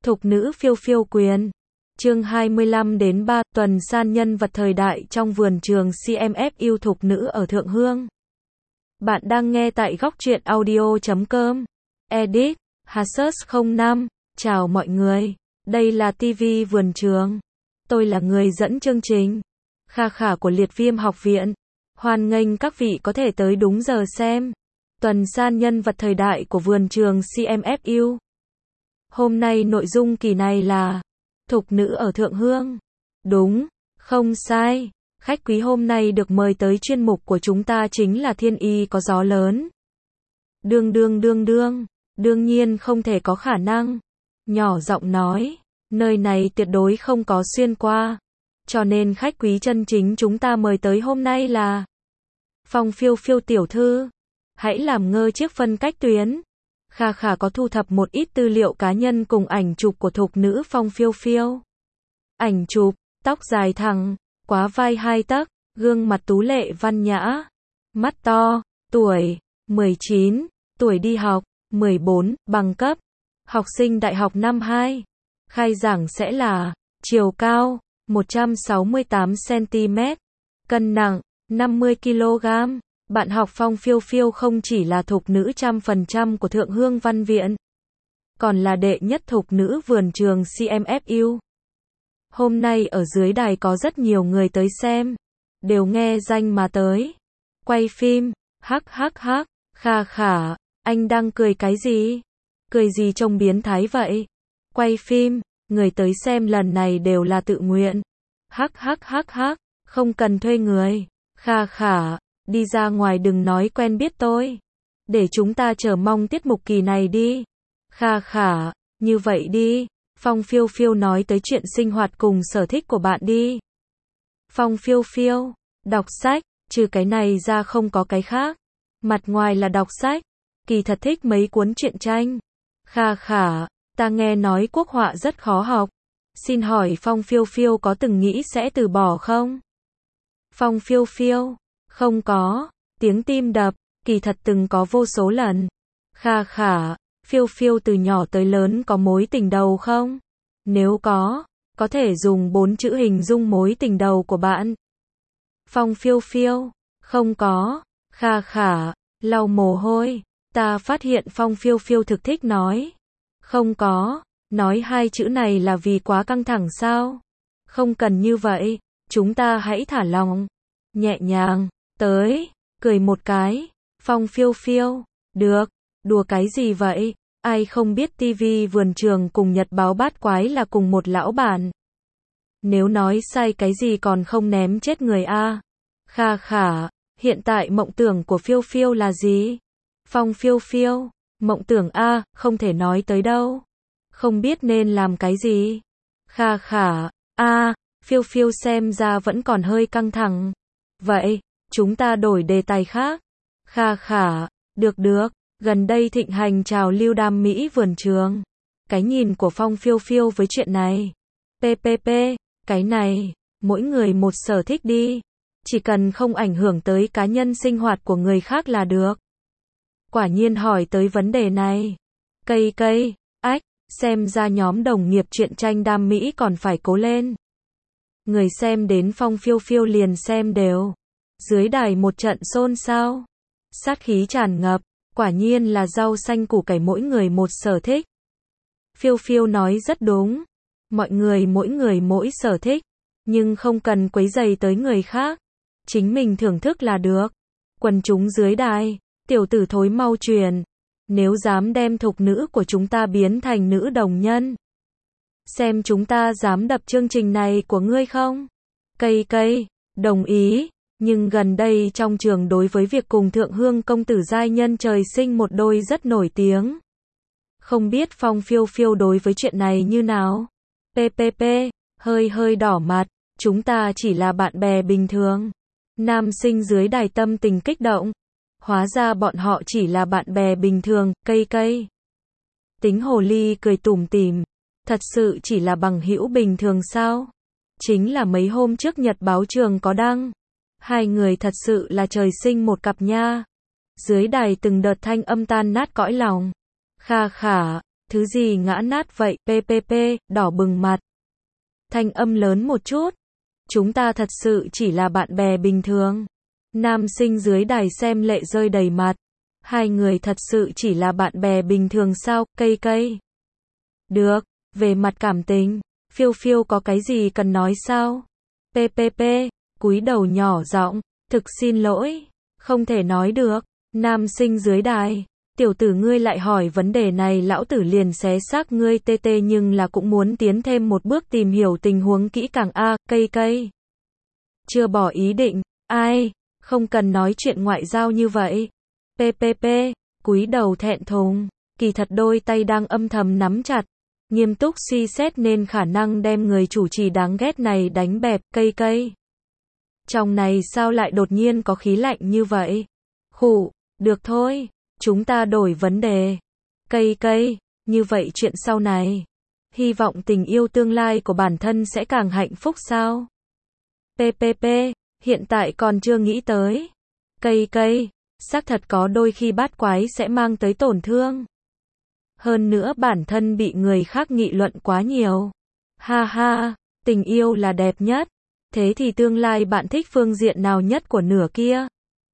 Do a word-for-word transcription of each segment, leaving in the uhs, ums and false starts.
Thục nữ phiêu phiêu quyền. Chương hai mươi lăm đến ba, tuần san nhân vật thời đại trong vườn trường xê em ép u thục nữ ở Thượng Hương. Bạn đang nghe tại góc truyện audio chấm com. Edit, Hasus không năm. Chào mọi người, đây là ti vi vườn trường. Tôi là người dẫn chương trình. Kha khả của Liệt Viêm Học viện. Hoan nghênh các vị có thể tới đúng giờ xem. Tuần san nhân vật thời đại của vườn trường xê em ép u. Hôm nay nội dung kỳ này là thục nữ ở Thượng Hương. Đúng, không sai. Khách quý hôm nay được mời tới chuyên mục của chúng ta chính là Thiên Y có gió lớn. Đương đương đương đương, đương nhiên không thể có khả năng. Nhỏ giọng nói, nơi này tuyệt đối không có xuyên qua. Cho nên khách quý chân chính chúng ta mời tới hôm nay là Phong Phiêu Phiêu tiểu thư. Hãy làm ngơ chiếc phân cách tuyến. Kha khả có thu thập một ít tư liệu cá nhân cùng ảnh chụp của thục nữ Phong Phiêu Phiêu. Ảnh chụp, tóc dài thẳng, quá vai hai tấc, gương mặt tú lệ văn nhã, mắt to, tuổi, mười chín, tuổi đi học, mười bốn, bằng cấp, học sinh đại học năm hai. Khai giảng sẽ là, chiều cao, một trăm sáu mươi tám xăng ti mét, cân nặng, năm mươi ki lô gam. Bạn học Phong Phiêu Phiêu không chỉ là thục nữ trăm phần trăm của Thượng Hương Văn Viện, còn là đệ nhất thục nữ vườn trường xê em ép u. Hôm nay ở dưới đài có rất nhiều người tới xem, đều nghe danh mà tới. Quay phim, hắc hắc hắc, kha khả, anh đang cười cái gì? Cười gì trông biến thái vậy? Quay phim, người tới xem lần này đều là tự nguyện. Hắc hắc hắc hắc, không cần thuê người. Kha khả, đi ra ngoài đừng nói quen biết tôi. Để chúng ta chờ mong tiết mục kỳ này đi. Kha khả, như vậy đi. Phong Phiêu Phiêu nói tới chuyện sinh hoạt cùng sở thích của bạn đi. Phong Phiêu Phiêu, đọc sách, trừ cái này ra không có cái khác. Mặt ngoài là đọc sách, kỳ thật thích mấy cuốn truyện tranh. Kha khả, ta nghe nói quốc họa rất khó học. Xin hỏi Phong Phiêu Phiêu có từng nghĩ sẽ từ bỏ không? Phong Phiêu Phiêu, không có, tiếng tim đập, kỳ thật từng có vô số lần. Kha khả, Phiêu Phiêu từ nhỏ tới lớn có mối tình đầu không? Nếu có, có thể dùng bốn chữ hình dung mối tình đầu của bạn. Phong Phiêu Phiêu, không có. Kha khả, lau mồ hôi, ta phát hiện Phong Phiêu Phiêu thực thích nói. Không có, nói hai chữ này là vì quá căng thẳng sao? Không cần như vậy, chúng ta hãy thả lòng, nhẹ nhàng, tới, cười một cái. Phong Phiêu Phiêu, được. Đùa cái gì vậy? Ai không biết ti vi vườn trường cùng Nhật báo Bát Quái là cùng một lão bản. Nếu nói sai cái gì còn không ném chết người a. Kha khả, hiện tại mộng tưởng của Phiêu Phiêu là gì? Phong Phiêu Phiêu, mộng tưởng a, không thể nói tới đâu. Không biết nên làm cái gì. Kha khả, a, Phiêu Phiêu xem ra vẫn còn hơi căng thẳng. Vậy, chúng ta đổi đề tài khác. Kha khả, được được. Gần đây thịnh hành trào lưu đam mỹ vườn trường. Cái nhìn của Phong Phiêu Phiêu với chuyện này. pê pê pê, cái này, mỗi người một sở thích đi. Chỉ cần không ảnh hưởng tới cá nhân sinh hoạt của người khác là được. Quả nhiên hỏi tới vấn đề này. Cây cây, ách, xem ra nhóm đồng nghiệp truyện tranh đam mỹ còn phải cố lên. Người xem đến Phong Phiêu Phiêu liền xem đều. Dưới đài một trận xôn xao. Sát khí tràn ngập. Quả nhiên là rau xanh củ cải mỗi người một sở thích. Phiêu Phiêu nói rất đúng. Mọi người mỗi người mỗi sở thích. Nhưng không cần quấy rầy tới người khác. Chính mình thưởng thức là được. Quần chúng dưới đài. Tiểu tử thối mau truyền. Nếu dám đem thục nữ của chúng ta biến thành nữ đồng nhân. Xem chúng ta dám đập chương trình này của ngươi không? Cây cây, đồng ý. Nhưng gần đây trong trường đối với việc cùng Thượng Hương công tử giai nhân trời sinh một đôi rất nổi tiếng. Không biết Phong Phiêu Phiêu đối với chuyện này như nào? pê pê pê, hơi hơi đỏ mặt, chúng ta chỉ là bạn bè bình thường. Nam sinh dưới đài tâm tình kích động. Hóa ra bọn họ chỉ là bạn bè bình thường, cây cây. Tính hồ ly cười tủm tỉm. Thật sự chỉ là bằng hữu bình thường sao? Chính là mấy hôm trước Nhật báo trường có đăng. Hai người thật sự là trời sinh một cặp nha. Dưới đài từng đợt thanh âm tan nát cõi lòng. Kha khả, Thứ gì ngã nát vậy, ppp, đỏ bừng mặt. Thanh âm lớn một chút. Chúng ta thật sự chỉ là bạn bè bình thường. Nam sinh dưới đài xem lệ rơi đầy mặt. Hai người thật sự chỉ là bạn bè bình thường sao, cây cây. Được, về mặt cảm tình, phiêu phiêu có cái gì cần nói sao? ppp, cúi đầu nhỏ giọng, thực xin lỗi, không thể nói được. Nam sinh dưới đài, tiểu tử ngươi lại hỏi vấn đề này lão tử liền xé xác ngươi tê tê nhưng là cũng muốn tiến thêm một bước tìm hiểu tình huống kỹ càng a, cây cây. Chưa bỏ ý định, ai, không cần nói chuyện ngoại giao như vậy. ppp, cúi đầu thẹn thùng, kỳ thật đôi tay đang âm thầm nắm chặt, nghiêm túc suy xét nên khả năng đem người chủ trì đáng ghét này đánh bẹp, cây cây. Trong này sao lại đột nhiên có khí lạnh như vậy? Khụ, được thôi, chúng ta đổi vấn đề. Cây cây, như vậy chuyện sau này, hy vọng tình yêu tương lai của bản thân sẽ càng hạnh phúc sao? ppp, hiện tại còn chưa nghĩ tới. Cây cây, xác thật có đôi khi bát quái sẽ mang tới tổn thương. Hơn nữa bản thân bị người khác nghị luận quá nhiều. Ha ha, tình yêu là đẹp nhất. Thế thì tương lai bạn thích phương diện nào nhất của nửa kia?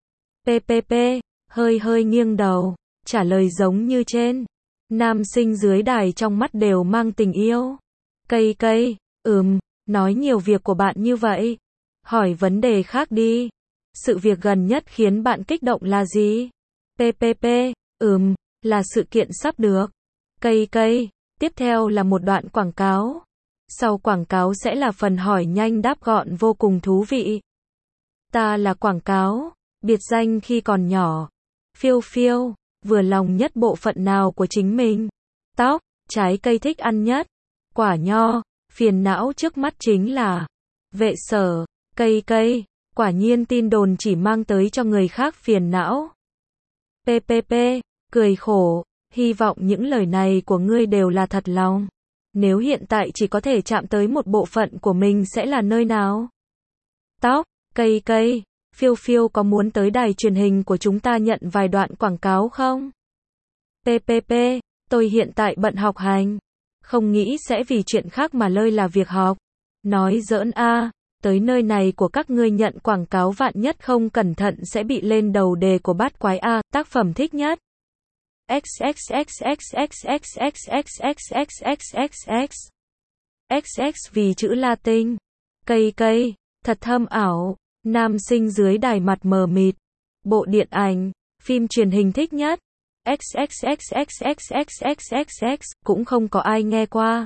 ppp, hơi hơi nghiêng đầu, trả lời giống như trên. Nam sinh dưới đài trong mắt đều mang tình yêu. Cây cây, ừm, nói nhiều việc của bạn như vậy. Hỏi vấn đề khác đi. Sự việc gần nhất khiến bạn kích động là gì? ppp, ừm, là sự kiện sắp được. Cây cây, tiếp theo là một đoạn quảng cáo. Sau quảng cáo sẽ là phần hỏi nhanh đáp gọn vô cùng thú vị. Ta là quảng cáo, biệt danh khi còn nhỏ. Phiêu phiêu, vừa lòng nhất bộ phận nào của chính mình? Tóc, trái cây thích ăn nhất. Quả nho, phiền não trước mắt chính là vệ sở, cây cây, quả nhiên tin đồn chỉ mang tới cho người khác phiền não. ppp, cười khổ, hy vọng những lời này của ngươi đều là thật lòng. Nếu hiện tại chỉ có thể chạm tới một bộ phận của mình sẽ là nơi nào? Tóc, cây cây, phiêu phiêu có muốn tới đài truyền hình của chúng ta nhận vài đoạn quảng cáo không? ppp, tôi hiện tại bận học hành. Không nghĩ sẽ vì chuyện khác mà lơi là việc học. Nói giỡn a, tới nơi này của các ngươi nhận quảng cáo vạn nhất không cẩn thận sẽ bị lên đầu đề của bát quái a, tác phẩm thích nhất. xxxxxxxxxxxxxxxxx xx vì chữ Latin. Cây cây, thật thâm ảo. Nam sinh dưới đài mặt mờ mịt. Bộ điện ảnh, phim truyền hình thích nhất. xxxxxxxxxxxx cũng không có ai nghe qua.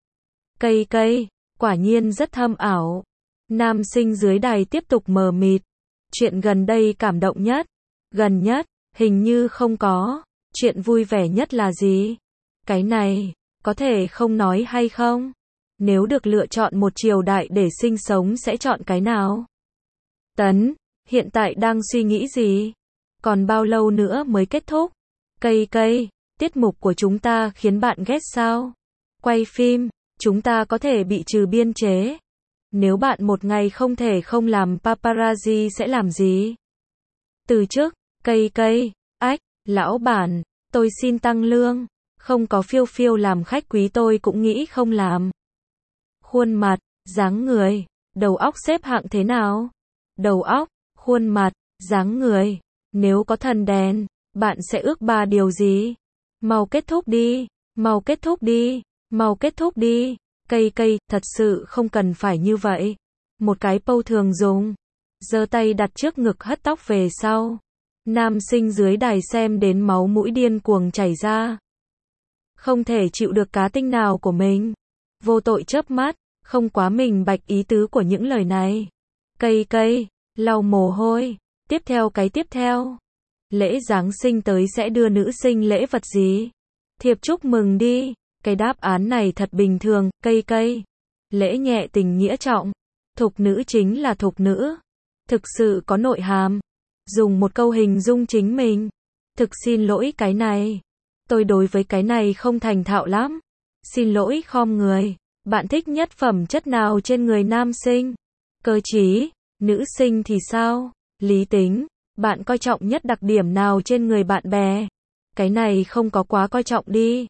Cây cây, quả nhiên rất thâm ảo. Nam sinh dưới đài tiếp tục mờ mịt. Chuyện gần đây cảm động nhất. Gần nhất, hình như không có. Chuyện vui vẻ nhất là gì? Cái này, có thể không nói hay không? Nếu được lựa chọn một triều đại để sinh sống sẽ chọn cái nào? Tấn, hiện tại đang suy nghĩ gì? Còn bao lâu nữa mới kết thúc? Cây cây, tiết mục của chúng ta khiến bạn ghét sao? Quay phim, chúng ta có thể bị trừ biên chế. Nếu bạn một ngày không thể không làm paparazzi sẽ làm gì? Từ chức, cây cây, ách, lão bản, tôi xin tăng lương. Không có phiêu phiêu làm khách quý tôi cũng nghĩ không làm. Khuôn mặt, dáng người, đầu óc xếp hạng thế nào? Đầu óc, khuôn mặt, dáng người. Nếu có thần đèn, bạn sẽ ước ba điều gì? Mau kết thúc đi, mau kết thúc đi, mau kết thúc đi. Cây cây, thật sự không cần phải như vậy. Một cái pâu thường dùng. Giơ tay đặt trước ngực hất tóc về sau. Nam sinh dưới đài xem đến máu mũi điên cuồng chảy ra. Không thể chịu được cá tinh nào của mình. Vô tội chớp mắt, không quá mình bạch ý tứ của những lời này. Cây cây, lau mồ hôi. Tiếp theo cái tiếp theo. Lễ Giáng sinh tới sẽ đưa nữ sinh lễ vật gì? Thiệp chúc mừng đi. Cái đáp án này thật bình thường, cây cây. Lễ nhẹ tình nghĩa trọng. Thục nữ chính là thục nữ. Thực sự có nội hàm. Dùng một câu hình dung chính mình. Thực xin lỗi cái này. Tôi đối với cái này không thành thạo lắm. Xin lỗi khom người. Bạn thích nhất phẩm chất nào trên người nam sinh? Cơ trí. Nữ sinh thì sao? Lý tính. Bạn coi trọng nhất đặc điểm nào trên người bạn bè? Cái này không có quá coi trọng đi.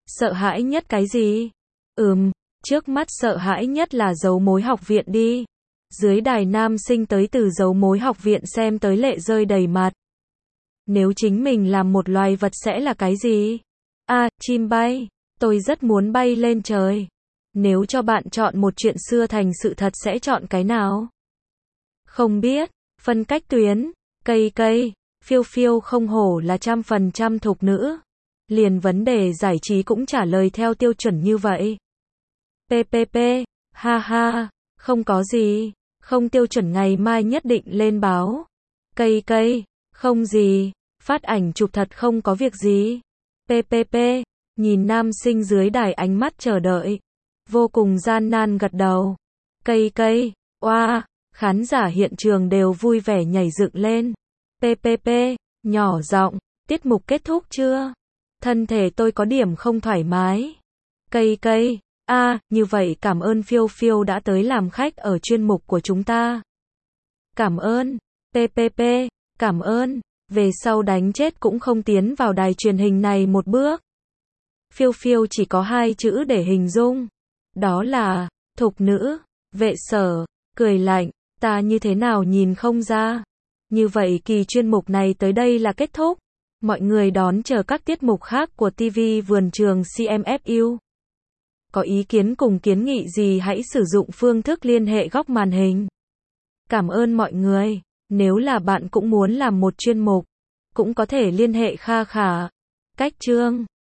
Sợ hãi nhất cái gì? Ừm, trước mắt sợ hãi nhất là dấu mối học viện đi. Dưới đài nam sinh tới từ dấu mối học viện xem tới lệ rơi đầy mặt. Nếu chính mình làm một loài vật sẽ là cái gì? À, chim bay. Tôi rất muốn bay lên trời. Nếu cho bạn chọn một chuyện xưa thành sự thật sẽ chọn cái nào? Không biết. Phân cách tuyến. Cây cây. Phiêu phiêu không hổ là trăm phần trăm thục nữ. Liền vấn đề giải trí cũng trả lời theo tiêu chuẩn như vậy. pê pê pê. Ha ha. Không có gì. Không tiêu chuẩn ngày mai nhất định lên báo. Cây cây. Không gì. Phát ảnh chụp thật không có việc gì. pê pê pê. Nhìn nam sinh dưới đài ánh mắt chờ đợi. Vô cùng gian nan gật đầu. Cây cây. Oa. Khán giả hiện trường đều vui vẻ nhảy dựng lên. pê pê pê. Nhỏ giọng. Tiết mục kết thúc chưa? Thân thể tôi có điểm không thoải mái. Cây cây. A, à, như vậy cảm ơn Phiêu Phiêu đã tới làm khách ở chuyên mục của chúng ta. Cảm ơn. pê pê pê. Cảm ơn. Về sau đánh chết cũng không tiến vào đài truyền hình này một bước. Phiêu Phiêu chỉ có hai chữ để hình dung. Đó là, thục nữ. Vệ Sở, cười lạnh, ta như thế nào nhìn không ra. Như vậy kỳ chuyên mục này tới đây là kết thúc. Mọi người đón chờ các tiết mục khác của ti vi Vườn Trường xê em ép u. Có ý kiến cùng kiến nghị gì hãy sử dụng phương thức liên hệ góc màn hình. Cảm ơn mọi người. Nếu là bạn cũng muốn làm một chuyên mục, cũng có thể liên hệ Kha Khả. Cách chương